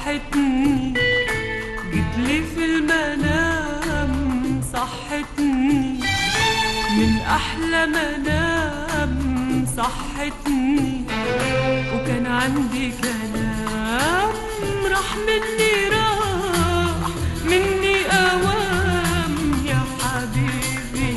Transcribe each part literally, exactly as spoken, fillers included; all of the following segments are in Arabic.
صحتني، جيتلي في المنام صحتني، من أحلى منام صحتني، وكان عندي كلام راح مني راح مني أوام يا حبيبي.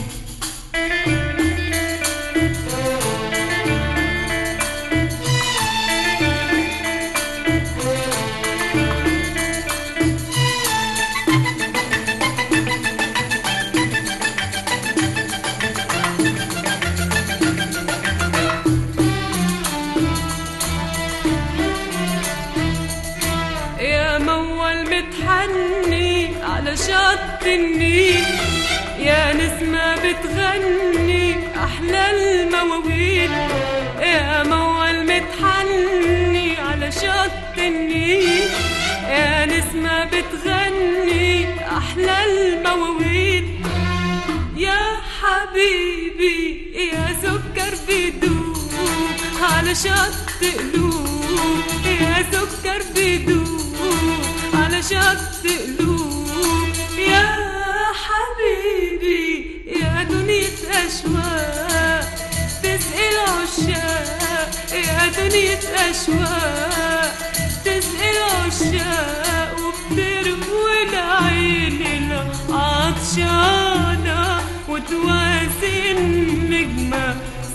متحني على شط النيل، يا نسمة بتغني أحلى المواويل، يا موال متحني على شط النيل، يا نسمة بتغني أحلى المواويل. يا حبيبي يا سكر بدوب على شط قلوب، يا سكر بدوب على شط قلوب، يا حبيبي يا دنيا أشواق تسقي العشاق، يا دنيا أشواق تسقي العشاق، وبتروي العين العطشانة وتواسي النجمة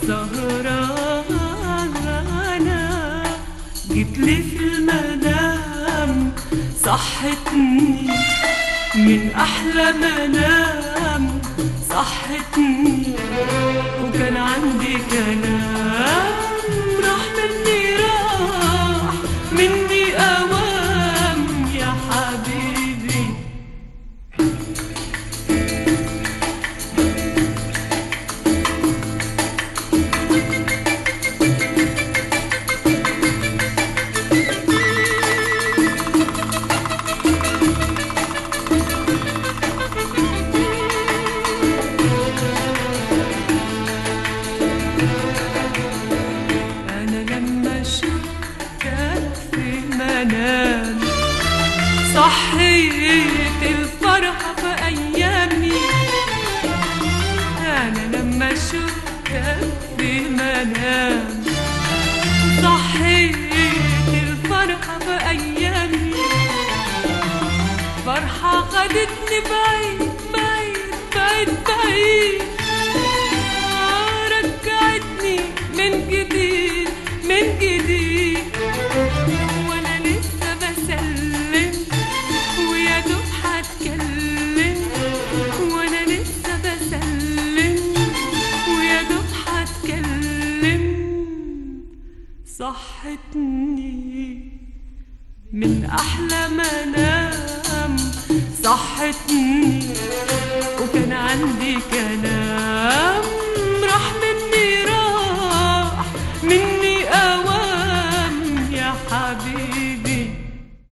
سهرانة. جيتلي في المنام صحتني، من أحلى منام صحتني، وكان عندي كلام راح مني راح مني أوام يا حبيبي. صحيت الفرحة في أيامي، أنا لما شفتك في منام، صحيت الفرحة في أيامي، فرحة خدتني بعيد بعيد بعيد بعيد، رجعتني من جديد من جديد، وأنا لسه بسلم ويا دوب هتكلم، وانا لسه بسلم ويا دوب هتكلم. صحتني من احلى منام صحتني، وكان عندي كلام